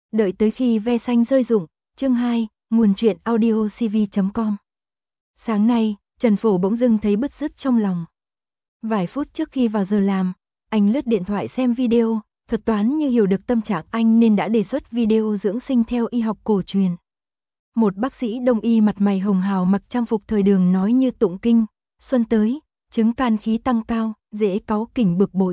Đợi tới khi ve xanh rơi rụng. Chương 2, nguồn truyện audiocv.com. Sáng nay, Trần Phổ bỗng dưng thấy bứt rứt trong lòng. Vài phút trước khi vào giờ làm, anh lướt điện thoại xem video, thuật toán như hiểu được tâm trạng anh nên đã đề xuất video dưỡng sinh theo y học cổ truyền. Một bác sĩ đông y mặt mày hồng hào mặc trang phục thời đường nói như tụng kinh, xuân tới, chứng can khí tăng cao, dễ cáu kỉnh bực bội.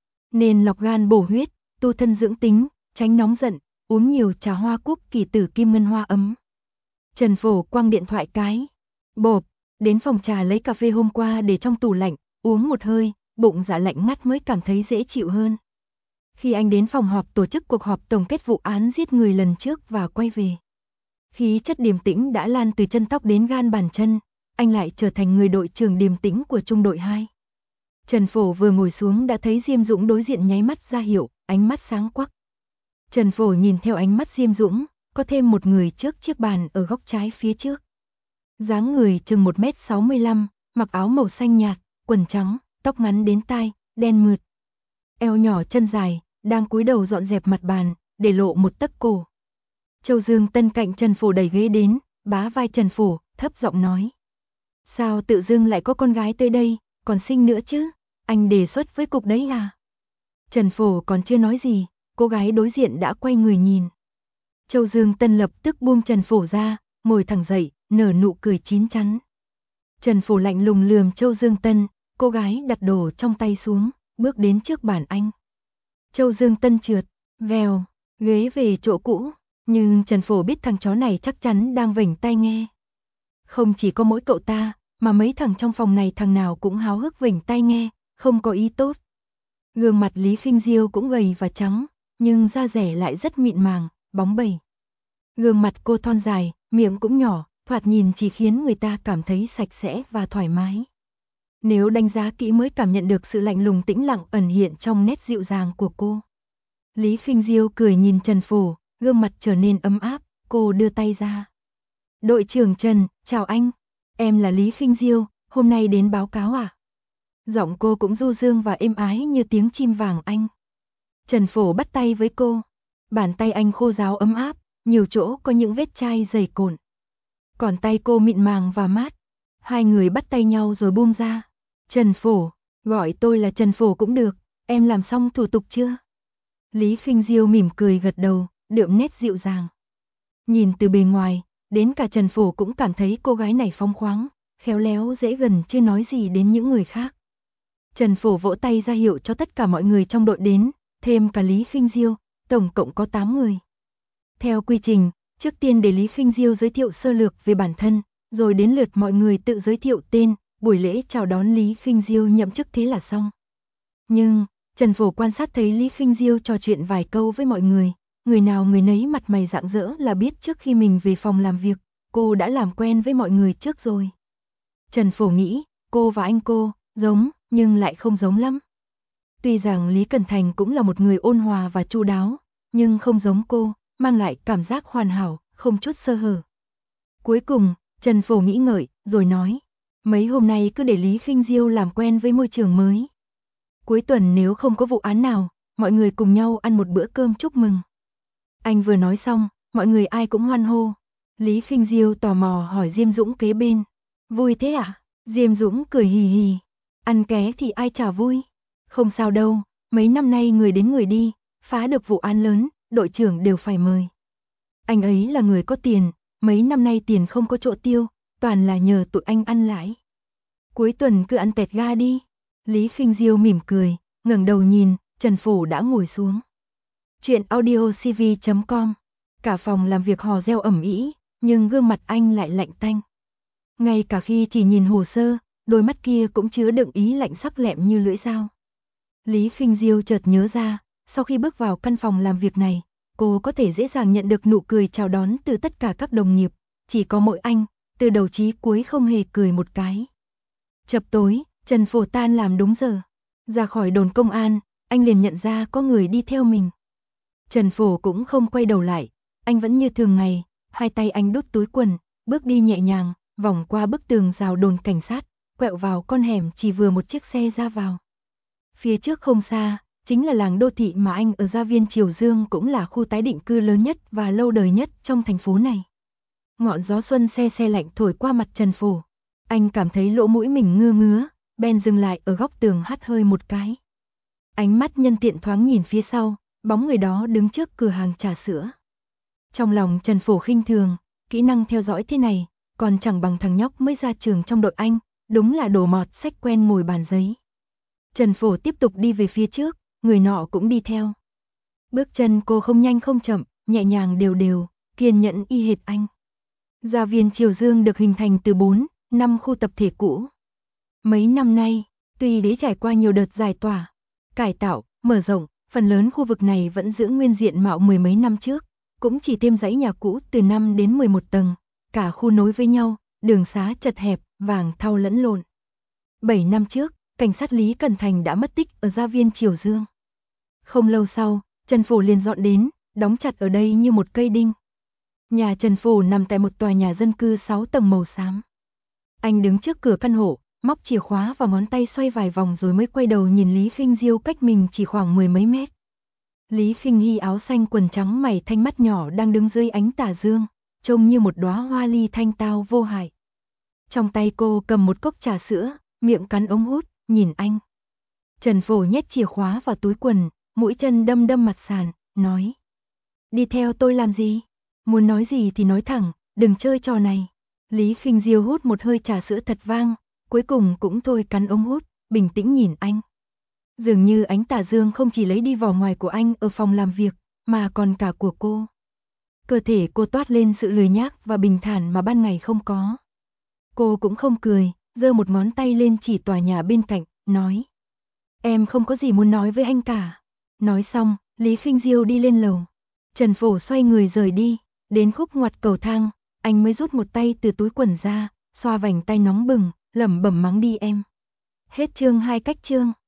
Nên lọc gan bổ huyết, tu thân dưỡng tính, tránh nóng giận, uống nhiều trà hoa cúc kỳ tử kim ngân hoa ấm. Trần Phổ quăng điện thoại cái. Bộp, đến phòng trà lấy cà phê hôm qua để trong tủ lạnh, uống một hơi, bụng dạ lạnh ngắt mới cảm thấy dễ chịu hơn. Khi anh đến phòng họp tổ chức cuộc họp tổng kết vụ án giết người lần trước và quay về. Khí chất điềm tĩnh đã lan từ chân tóc đến gan bàn chân, anh lại trở thành người đội trưởng điềm tĩnh của trung đội 2. Trần Phổ vừa ngồi xuống đã thấy Diêm Dũng đối diện nháy mắt ra hiệu, ánh mắt sáng quắc. Trần Phổ nhìn theo ánh mắt Diêm Dũng, có thêm một người trước chiếc bàn ở góc trái phía trước. Dáng người chừng 1m65, mặc áo màu xanh nhạt, quần trắng, tóc ngắn đến tai, đen mượt. Eo nhỏ chân dài, đang cúi đầu dọn dẹp mặt bàn, để lộ một tấc cổ. Châu Dương Tân cạnh Trần Phổ đẩy ghế đến, bá vai Trần Phổ, thấp giọng nói. Sao tự dưng lại có con gái tới đây, còn xinh nữa chứ, anh đề xuất với cục đấy à? Trần Phổ còn chưa nói gì, cô gái đối diện đã quay người nhìn. Châu Dương Tân lập tức buông Trần Phổ ra, ngồi thẳng dậy, nở nụ cười chín chắn. Trần Phổ lạnh lùng lườm Châu Dương Tân, cô gái đặt đồ trong tay xuống, bước đến trước bàn anh. Châu Dương Tân trượt, vèo, ghế về chỗ cũ, nhưng Trần Phổ biết thằng chó này chắc chắn đang vểnh tai nghe. Không chỉ có mỗi cậu ta, mà mấy thằng trong phòng này thằng nào cũng háo hức vểnh tai nghe, không có ý tốt. Gương mặt Lý Khinh Diêu cũng gầy và trắng, nhưng da dẻ lại rất mịn màng, bóng bẩy. Gương mặt cô thon dài, miệng cũng nhỏ, thoạt nhìn chỉ khiến người ta cảm thấy sạch sẽ và thoải mái. Nếu đánh giá kỹ mới cảm nhận được sự lạnh lùng tĩnh lặng ẩn hiện trong nét dịu dàng của cô. Lý Khinh Diêu cười nhìn Trần Phổ, gương mặt trở nên ấm áp, cô đưa tay ra. Đội trưởng Trần, chào anh, em là Lý Khinh Diêu, hôm nay đến báo cáo à? Giọng cô cũng du dương và êm ái như tiếng chim vàng anh. Trần Phổ bắt tay với cô, bàn tay anh khô ráo ấm áp, nhiều chỗ có những vết chai dày cộn. Còn tay cô mịn màng và mát. Hai người bắt tay nhau rồi buông ra. Trần Phổ, gọi tôi là Trần Phổ cũng được, em làm xong thủ tục chưa? Lý Khinh Diêu mỉm cười gật đầu, đượm nét dịu dàng. Nhìn từ bề ngoài, đến cả Trần Phổ cũng cảm thấy cô gái này phóng khoáng, khéo léo dễ gần chưa nói gì đến những người khác. Trần Phổ vỗ tay ra hiệu cho tất cả mọi người trong đội đến, thêm cả Lý Khinh Diêu, tổng cộng có 8 người. Theo quy trình, trước tiên để Lý Khinh Diêu giới thiệu sơ lược về bản thân, rồi đến lượt mọi người tự giới thiệu tên, buổi lễ chào đón Lý Khinh Diêu nhậm chức thế là xong. Nhưng, Trần Phổ quan sát thấy Lý Khinh Diêu trò chuyện vài câu với mọi người nào người nấy mặt mày rạng rỡ là biết trước khi mình về phòng làm việc, cô đã làm quen với mọi người trước rồi. Trần Phổ nghĩ, cô và anh cô, giống, nhưng lại không giống lắm. Tuy rằng Lý Cẩn Thành cũng là một người ôn hòa và chu đáo, nhưng không giống cô, mang lại cảm giác hoàn hảo, không chút sơ hở. Cuối cùng, Trần Phổ nghĩ ngợi, rồi nói, mấy hôm nay cứ để Lý Khinh Diêu làm quen với môi trường mới. Cuối tuần nếu không có vụ án nào, mọi người cùng nhau ăn một bữa cơm chúc mừng. Anh vừa nói xong, mọi người ai cũng hoan hô. Lý Khinh Diêu tò mò hỏi Diêm Dũng kế bên, vui thế à? Diêm Dũng cười hì hì, ăn ké thì ai chả vui. Không sao đâu, mấy năm nay người đến người đi, phá được vụ án lớn, đội trưởng đều phải mời. Anh ấy là người có tiền, mấy năm nay tiền không có chỗ tiêu, toàn là nhờ tụi anh ăn lãi. Cuối tuần cứ ăn tẹt ga đi. Lý Khinh Diêu mỉm cười, ngẩng đầu nhìn, Trần Phổ đã ngồi xuống. Chuyện audiocv.com. Cả phòng làm việc hò reo ầm ĩ, nhưng gương mặt anh lại lạnh tanh. Ngay cả khi chỉ nhìn hồ sơ, đôi mắt kia cũng chứa đựng ý lạnh sắc lẹm như lưỡi dao. Lý Khinh Diêu chợt nhớ ra, sau khi bước vào căn phòng làm việc này, cô có thể dễ dàng nhận được nụ cười chào đón từ tất cả các đồng nghiệp, chỉ có mỗi anh, từ đầu chí cuối không hề cười một cái. Chập tối, Trần Phổ tan làm đúng giờ. Ra khỏi đồn công an, anh liền nhận ra có người đi theo mình. Trần Phổ cũng không quay đầu lại, anh vẫn như thường ngày, hai tay anh đút túi quần, bước đi nhẹ nhàng, vòng qua bức tường rào đồn cảnh sát, quẹo vào con hẻm chỉ vừa một chiếc xe ra vào. Phía trước không xa, chính là làng đô thị mà anh ở Gia Viên Triều Dương, cũng là khu tái định cư lớn nhất và lâu đời nhất trong thành phố này. Ngọn gió xuân se se lạnh thổi qua mặt Trần Phổ. Anh cảm thấy lỗ mũi mình ngứa ngứa, bèn dừng lại ở góc tường hắt hơi một cái. Ánh mắt nhân tiện thoáng nhìn phía sau, bóng người đó đứng trước cửa hàng trà sữa. Trong lòng Trần Phổ khinh thường, kỹ năng theo dõi thế này, còn chẳng bằng thằng nhóc mới ra trường trong đội anh, đúng là đồ mọt sách quen ngồi bàn giấy. Trần Phổ tiếp tục đi về phía trước, người nọ cũng đi theo. Bước chân cô không nhanh không chậm, nhẹ nhàng đều đều, kiên nhẫn y hệt anh. Gia Viên Triều Dương được hình thành từ 4-5 khu tập thể cũ. Mấy năm nay, tuy đã trải qua nhiều đợt giải tỏa, cải tạo, mở rộng, phần lớn khu vực này vẫn giữ nguyên diện mạo mười mấy năm trước, cũng chỉ thêm dãy nhà cũ từ 5 đến 11 tầng, cả khu nối với nhau, đường xá chật hẹp, vàng thau lẫn lộn. 7 năm trước, cảnh sát Lý Cần Thành đã mất tích ở Gia Viên Triều Dương. Không lâu sau, Trần Phổ liền dọn đến, đóng chặt ở đây như một cây đinh. Nhà Trần Phổ nằm tại một tòa nhà dân cư 6 tầng màu xám. Anh đứng trước cửa căn hộ, móc chìa khóa vào ngón tay xoay vài vòng rồi mới quay đầu nhìn Lý Khinh Diêu cách mình chỉ khoảng 10 mấy mét. Lý Khinh Hy áo xanh quần trắng mày thanh mắt nhỏ đang đứng dưới ánh tà dương, trông như một đóa hoa ly thanh tao vô hại. Trong tay cô cầm một cốc trà sữa, miệng cắn ống hút, nhìn anh. Trần Phổ nhét chìa khóa vào túi quần, mũi chân đâm đâm mặt sàn, nói. Đi theo tôi làm gì? Muốn nói gì thì nói thẳng, đừng chơi trò này. Lý Khinh Diêu hút một hơi trà sữa thật vang, cuối cùng cũng thôi cắn ống hút, bình tĩnh nhìn anh. Dường như ánh tà dương không chỉ lấy đi vỏ ngoài của anh ở phòng làm việc, mà còn cả của cô. Cơ thể cô toát lên sự lười nhác và bình thản mà ban ngày không có. Cô cũng không cười, giơ một ngón tay lên chỉ tòa nhà bên cạnh, nói. Em không có gì muốn nói với anh cả. Nói xong, Lý Khinh Diêu đi lên lầu. Trần Phổ xoay người rời đi, đến khúc ngoặt cầu thang, anh mới rút một tay từ túi quần ra, xoa vành tay nóng bừng, lẩm bẩm mắng đi em. Hết chương 2 cách chương.